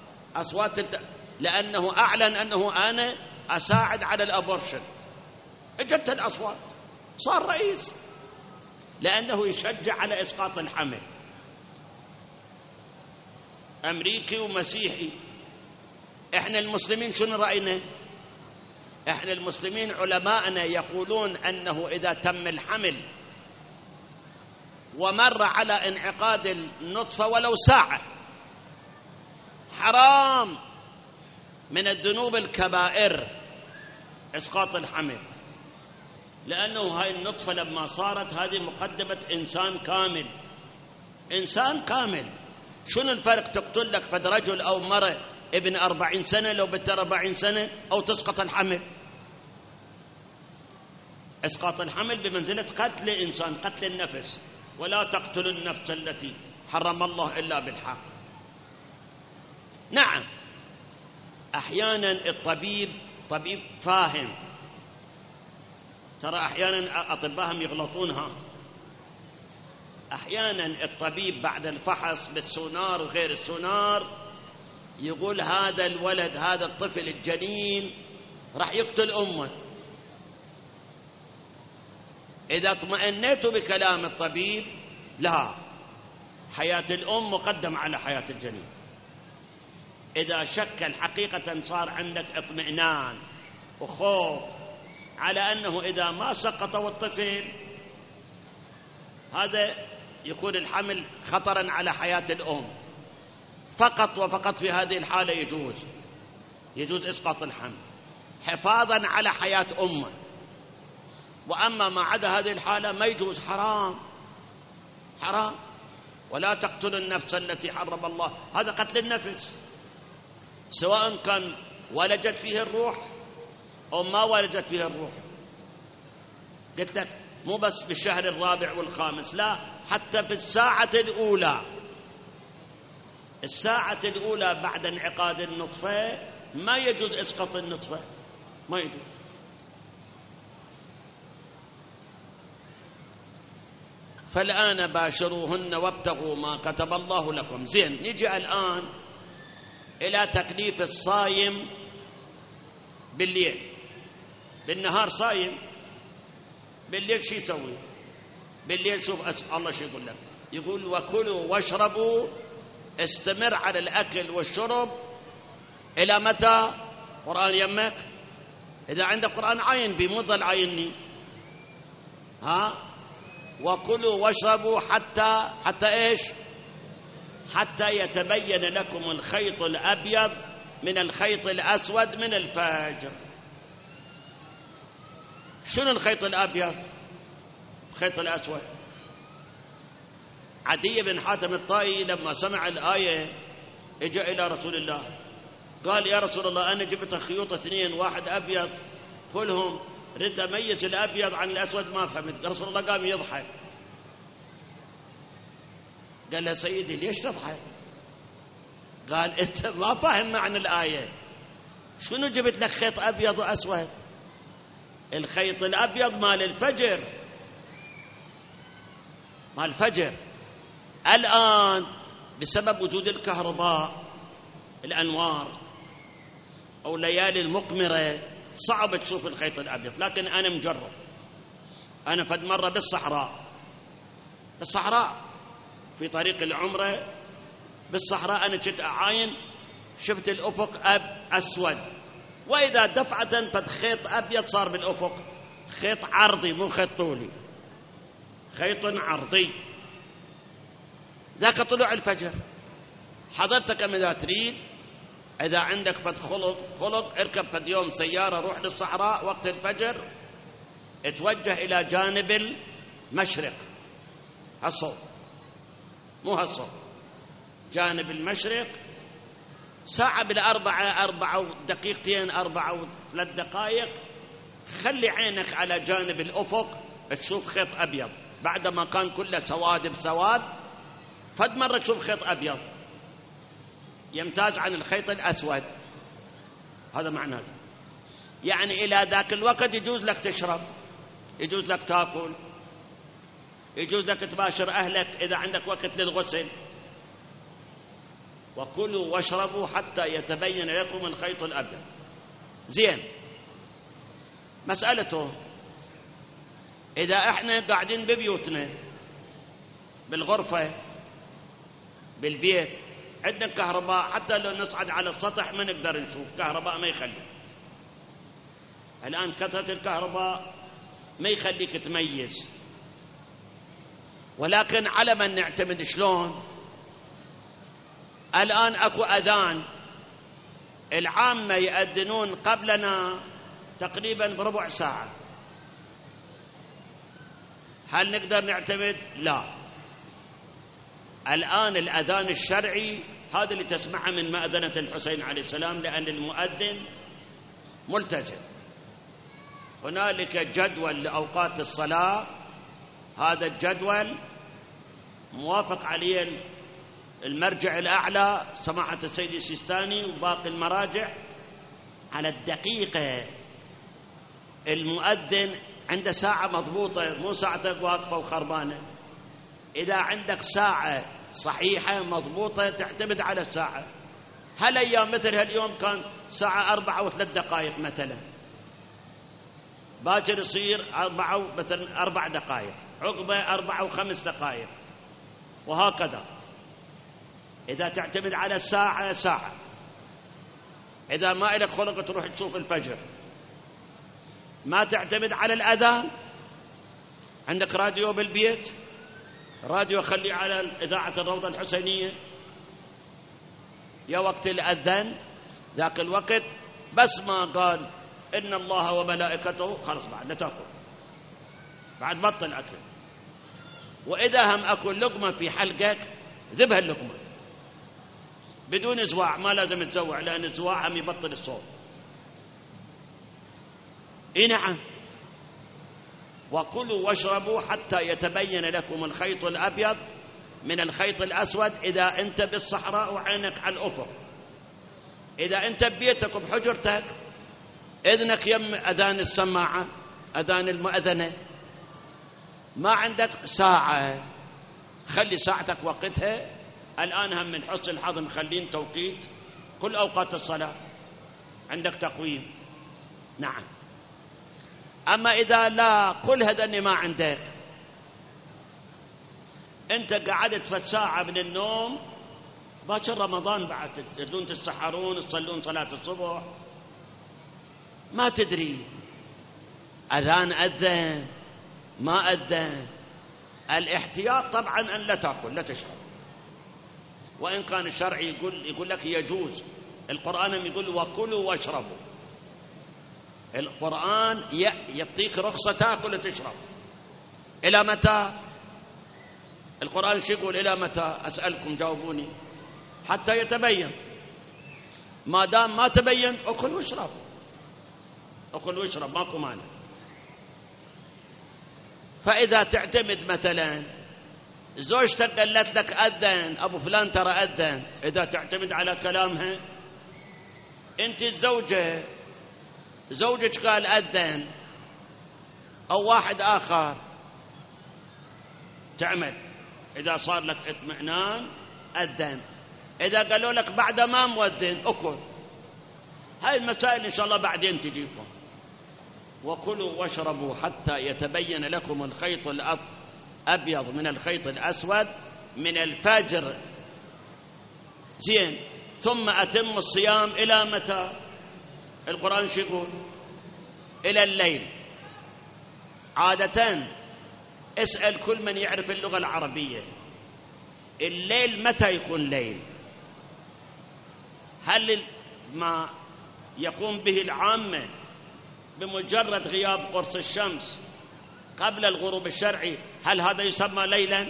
لأنه أعلن أنه أنا أساعد على الأبورشن، اجت الأصوات، صار رئيس، لأنه يشجع على إسقاط الحمل. أمريكي ومسيحي. إحنا المسلمين شنو رأينا؟ إحنا المسلمين علماءنا يقولون أنه إذا تم الحمل ومر على انعقاد النطفة ولو ساعة، حرام من الذنوب الكبائر إسقاط الحمل، لأنه هاي النطفة لما صارت هذه مقدمة إنسان كامل. شنو الفرق تقتل لك فد رجل أو مرة ابن 40 سنة لو بنت 40 سنة، أو تسقط الحمل؟ إسقاط الحمل بمنزلة قتل إنسان، قتل النفس. ولا تقتلوا النفس التي حرم الله إلا بالحق. نعم، أحيانا الطبيب فاهم، ترى أحيانا أطباءهم يغلطونها. أحيانا الطبيب بعد الفحص بالسونار وغير السونار يقول هذا الولد، هذا الطفل الجنين راح يقتل أمه. إذا اطمئنيت بكلام الطبيب، لا، حياة الأم مقدمة على حياة الجنين. إذا شك حقيقة صار عندك اطمئنان وخوف على أنه إذا ما سقطوا الطفل هذا يكون الحمل خطرا على حياة الأم، فقط وفقط في هذه الحالة يجوز إسقاط الحمل حفاظا على حياة أمه. وأما ما عدا هذه الحالة ما يجوز، حرام. ولا تقتلوا النفس التي حرم الله، هذا قتل النفس، سواء كان ولجت فيه الروح أو ما ولجت فيه الروح. قلت لك مو بس في الشهر الرابع والخامس، لا، حتى في الساعة الأولى بعد انعقاد النطفة ما يجوز إسقاط النطفة، ما يجوز. فالآن باشروهن وابتغوا ما كتب الله لكم. زين، نجي الآن إلى تكليف الصايم بالليل. بالنهار صايم، بالليل شو يسوي؟ بالليل شوف الله شو يقول لك، يقول وكلوا واشربوا، استمر على الأكل والشرب إلى متى؟ قرآن يمك، إذا عندك قرآن عاين بي، مو ظل عايني. وكلوا واشربوا حتى إيش؟ حتى يتبين لكم الخيط الأبيض من الخيط الأسود من الفجر. شنو الخيط الأبيض؟ الخيط الأسود. عدي بن حاتم الطائي لما سمع الآية اجى إلى رسول الله قال يا رسول الله أنا جبت خيوط 2، واحد أبيض، كلهم ردت أميز الأبيض عن الأسود ما فهمت. رسول الله قام يضحك، قال له سيدي ليش تضحك؟ قال أنت ما فاهم معنى الآية، شنو جبت لك خيط أبيض وأسود؟ الخيط الأبيض مال الفجر، مال الفجر. الآن بسبب وجود الكهرباء، الأنوار أو الليالي المقمرة، صعب تشوف الخيط الأبيض. لكن أنا مجرب، أنا فد مرة بالصحراء في طريق العمرة بالصحراء، أنا كنت أعاين شفت الأفق أسود، وإذا دفعة فد خيط أبيض صار بالأفق، خيط عرضي مو خيط طولي، خيط عرضي. ذاك طلوع الفجر. حضرتك إذا تريد، إذا عندك فد خلق اركب فد يوم سيارة، روح للصحراء وقت الفجر، اتوجه إلى جانب المشرق، هالصوب مو هالصوب، جانب المشرق، ساعة بالأربعة ودقيقتين 4 و3 دقائق، خلي عينك على جانب الأفق تشوف خيط أبيض، بعدما كان كله سواد بسواد، فد مرة تشوف خيط أبيض يمتاز عن الخيط الأسود. هذا معناه يعني إلى ذاك الوقت يجوز لك تشرب، يجوز لك تأكل، يجوز لك تباشر أهلك إذا عندك وقت للغسل. وكلوا واشربوا حتى يتبين لكم الخيط الأبيض. زين، مسألته إذا إحنا قاعدين ببيوتنا، بالغرفة، بالبيت، عندنا كهرباء، حتى لو نصعد على السطح ما نقدر نشوف، كهرباء ما يخلي. الآن كثرة الكهرباء ما يخليك تميز، ولكن على من نعتمد. شلون؟ الآن أكو أذان، العامة يأذنون قبلنا تقريبا بربع ساعة، هل نقدر نعتمد؟ لا. الآن الأذان الشرعي هذا اللي تسمعه من مأذنة الحسين عليه السلام، لأن المؤذن ملتزم. هنالك جدول لأوقات الصلاة، هذا الجدول موافق عليه المرجع الأعلى سماحة السيد السيستاني وباقي المراجع على الدقيقة. المؤذن عنده ساعة مضبوطة، مو ساعتك واقفة وخربانة. إذا عندك ساعة صحيحة مضبوطة تعتمد على الساعة. هالأيام مثل هاليوم كان ساعة 4 و3 دقائق مثلا، باكر يصير 4 دقائق، عقبة 4 و5 دقائق، وهكذا. إذا تعتمد على الساعة ساعة. إذا ما إلك خلق تروح تشوف الفجر. ما تعتمد على الأذان، عندك راديو بالبيت، راديو خليه على إذاعة الروضة الحسينية، يا وقت الأذان ذاك الوقت بس ما قال إن الله وملائكته خلص بعد لا تأكل، بعد بطل أكل. وإذا هم أكل لقمة في حلقك ذبها اللقمة بدون زواع، ما لازم تزوع، لأن الزواع هم يبطل الصوت. إيه نعم. وكلوا واشربوا حتى يتبين لكم الخيط الأبيض من الخيط الأسود إذا أنت بالصحراء وعينك على الأفق. إذا أنت ببيتك وبحجرتك، إذنك يم أذان السماعة، أذان المؤذنة، ما عندك ساعة، خلي ساعتك وقتها. الآن هم من حسن الحظ مخلين توقيت كل أوقات الصلاة، عندك تقويم. نعم. أما إذا لا، كل هذا ما عندك، أنت قعدت في ساعة من النوم، باكر رمضان بعد تدون تتسحرون تصلون صلاة الصبح، ما تدري أذان أذن ما أذن. الاحتياط طبعا أن لا تأكل لا تشرب، وإن كان الشرع يقول لك يجوز. القرآن يقول وكلوا واشربوا. القرآن يعطيك رخصة تأكل وتشرب. إلى متى؟ القرآن شو يقول؟ إلى متى؟ أسألكم جاوبوني. حتى يتبين. ما دام ما تبين أكل واشرب، أكل واشرب ماكو مانع. فإذا تعتمد مثلا زوجتك قالت لك أذن أبو فلان ترى أذن، إذا تعتمد على كلامها، أنت زوجك قال أذن أو واحد آخر تعمل، إذا صار لك اطمئنان أذن، إذا قالوا لك بعد ما مؤذن أكل. هاي المسائل إن شاء الله بعدين تجيكم. وكلوا واشربوا حتى يتبين لكم الخيط الأبيض من الخيط الأسود من الفجر، زين، ثم أتموا الصيام إلى متى؟ القرآن شو يقول؟ إلى الليل. عادة اسأل كل من يعرف اللغة العربية، الليل متى يكون ليل؟ هل ما يقوم به العامة بمجرد غياب قرص الشمس قبل الغروب الشرعي، هل هذا يسمى ليلا؟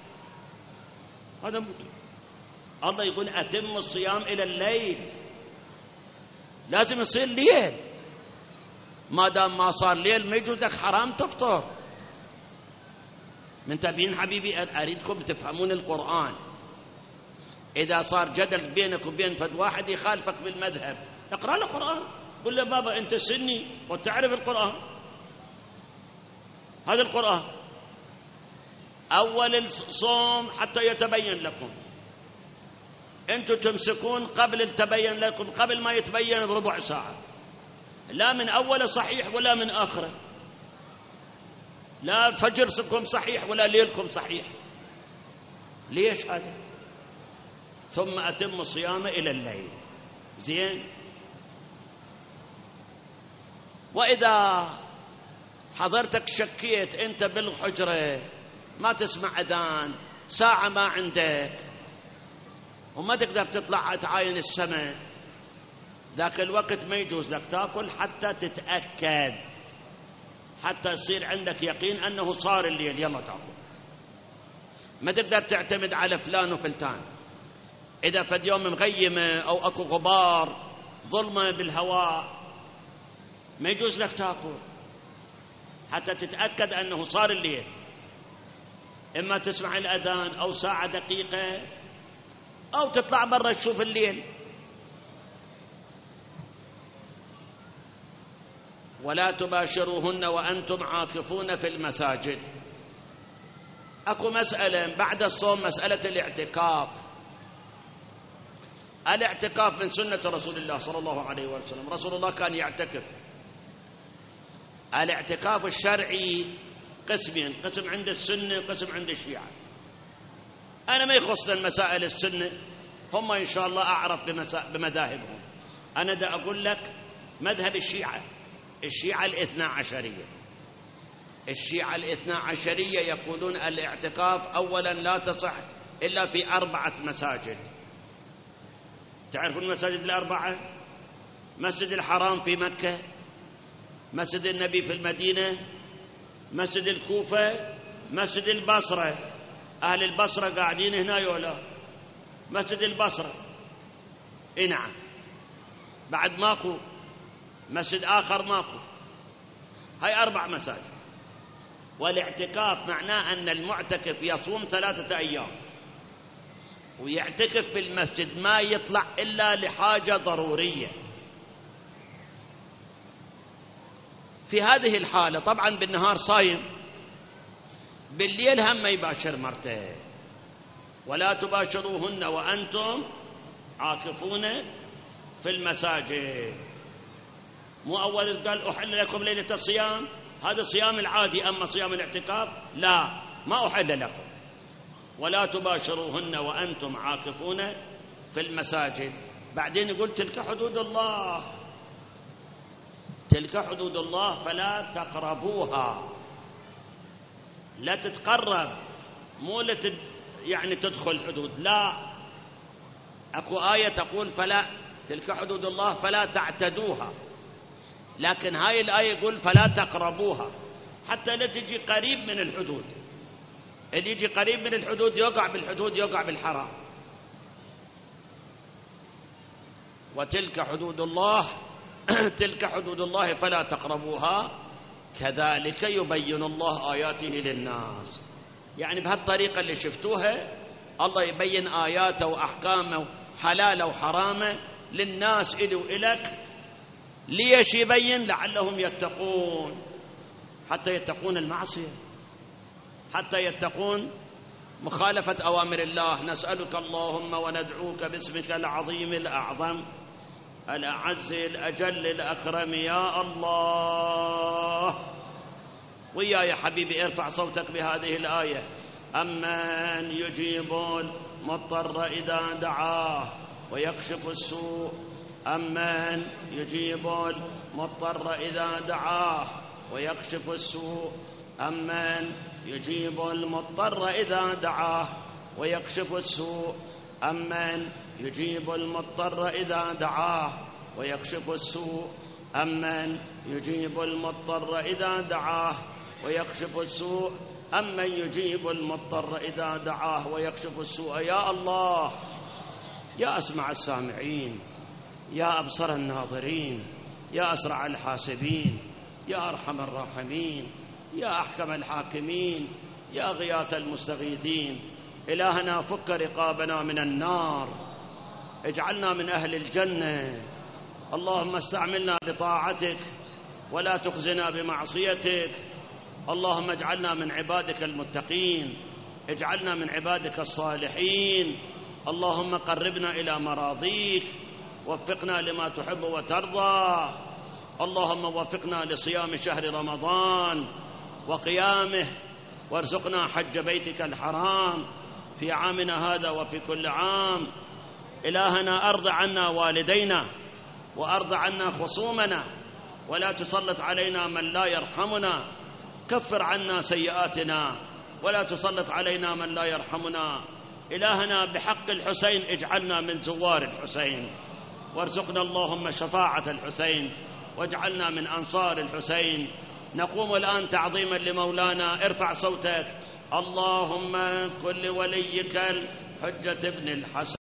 هذا الله يقول أتم الصيام إلى الليل، لازم يصير ليل. ما دام ما صار ليل ما يجوز لك حرام تفطر. منتبهين حبيبي؟ أريدكم تفهمون القرآن. إذا صار جدل بينك وبين فد واحد يخالفك بالمذهب، اقرأ له القرآن، قل له بابا أنت سني وتعرف القرآن، هذا القرآن أول الصوم حتى يتبين لكم، أنتم تمسكون قبل تبين لكم، قبل ما يتبين بربع ساعة، لا من أوله صحيح ولا من آخره، لا فجركم صحيح ولا ليلكم صحيح. ليش هذا؟ ثم أتم الصيام إلى الليل، زين. وإذا حضرتك شكيت أنت بالحجرة ما تسمع أذان، ساعة ما عندك وما تقدر تطلع تعاين السماء، ذاك الوقت ما يجوز لك تأكل حتى تتأكد، حتى يصير عندك يقين أنه صار الليل يلا تأكل. ما تقدر تعتمد على فلان وفلتان، إذا فد يوم مغيمة أو أكو غبار ظلمة بالهواء ما يجوز لك تأكل حتى تتأكد أنه صار الليل. إما تسمع الأذان أو ساعة دقيقة أو تطلع برا تشوف الليل. ولا تباشروهن وأنتم عاكفون في المساجد. أكو مسألة بعد الصوم، مسألة الاعتكاف. الاعتكاف من سنة رسول الله صلى الله عليه وسلم، رسول الله كان يعتكف. الاعتكاف الشرعي قسمين، قسم عند السنة وقسم عند الشيعة. أنا ما يخصنا المسائل السنة، هم إن شاء الله أعرف بمذاهبهم. أنا دا أقول لك مذهب الشيعة، الشيعة الاثنا عشرية. الشيعة الاثنا عشرية يقولون الاعتكاف أولا لا تصح إلا في 4 مساجد. تعرفون المساجد الأربعة؟ مسجد الحرام في مكة، مسجد النبي في المدينة، مسجد الكوفة، مسجد البصرة. أهل البصرة قاعدين هنا يولا، مسجد البصرة. نعم، بعد ماكو مسجد آخر ماكو. هاي 4 مساجد. والاعتكاف معناه أن المعتكف يصوم 3 أيام ويعتكف بالمسجد، ما يطلع إلا لحاجة ضرورية. في هذه الحالة طبعا بالنهار صايم، بالليل هم ما يباشر مرته. ولا تباشروهن وأنتم عاكفون في المساجد. مو أول قال أحل لكم ليلة الصيام، هذا الصيام العادي، أما صيام الاعتكاف لا، ما أحل لكم. ولا تباشروهن وأنتم عاكفون في المساجد. بعدين يقول تلك حدود الله، تلك حدود الله فلا تقربوها. لا تتقرب، مو يعني تدخل حدود، لا. أكو آية تقول فلا، تلك حدود الله فلا تعتدوها، لكن هاي الآية يقول فلا تقربوها، حتى لا تجي قريب من الحدود. اللي يجي قريب من الحدود يقع بالحدود، يقع بالحرام. وتلك حدود الله تلك حدود الله فلا تقربوها كذلك يبين الله آياته للناس. يعني بهالطريقة اللي شفتوها الله يبين آياته وأحكامه حلاله وحرامه للناس إلي وإلك. ليش يبين؟ لعلهم يتقون، حتى يتقون المعصية، حتى يتقون مخالفة أوامر الله. نسألك اللهم وندعوك باسمك العظيم الأعظم الأعز الأجل الأكرم يا الله. ويا حبيبي ارفع صوتك بهذه الآية: أمن يجيب المضطر إذا دعاه ويكشف السوء. أمن يجيب المضطر إذا دعاه ويكشف السوء. أمن يجيب المضطر إذا دعاه ويكشف السوء. أمن يجيب المضطر إذا دعاه ويكشف السوء. أمن يجيب المضطر إذا دعاه ويكشف السوء. أمن يجيب المضطر إذا دعاه ويكشف السوء. يا الله، يا أسمع السامعين، يا أبصر الناظرين، يا أسرع الحاسبين، يا أرحم الراحمين، يا أحكم الحاكمين، يا غياث المستغيثين. إلهنا فك رقابنا من النار، اجعلنا من أهل الجنة. اللهم استعملنا بطاعتك ولا تخزنا بمعصيتك. اللهم اجعلنا من عبادك المتقين، اجعلنا من عبادك الصالحين. اللهم قربنا إلى مراضيك، وفقنا لما تحب وترضى. اللهم وفقنا لصيام شهر رمضان وقيامه، وارزقنا حج بيتك الحرام في عامنا هذا وفي كل عام. إلهنا أرض عنا والدينا، وأرض عنا خصومنا، ولا تسلط علينا من لا يرحمنا. كفر عنا سيئاتنا ولا تسلط علينا من لا يرحمنا. إلهنا بحق الحسين اجعلنا من زوار الحسين، وارزقنا اللهم شفاعة الحسين، واجعلنا من أنصار الحسين. نقوم الآن تعظيما لمولانا. ارفع صوتك: اللهم كن لوليك الحجة ابن الحسن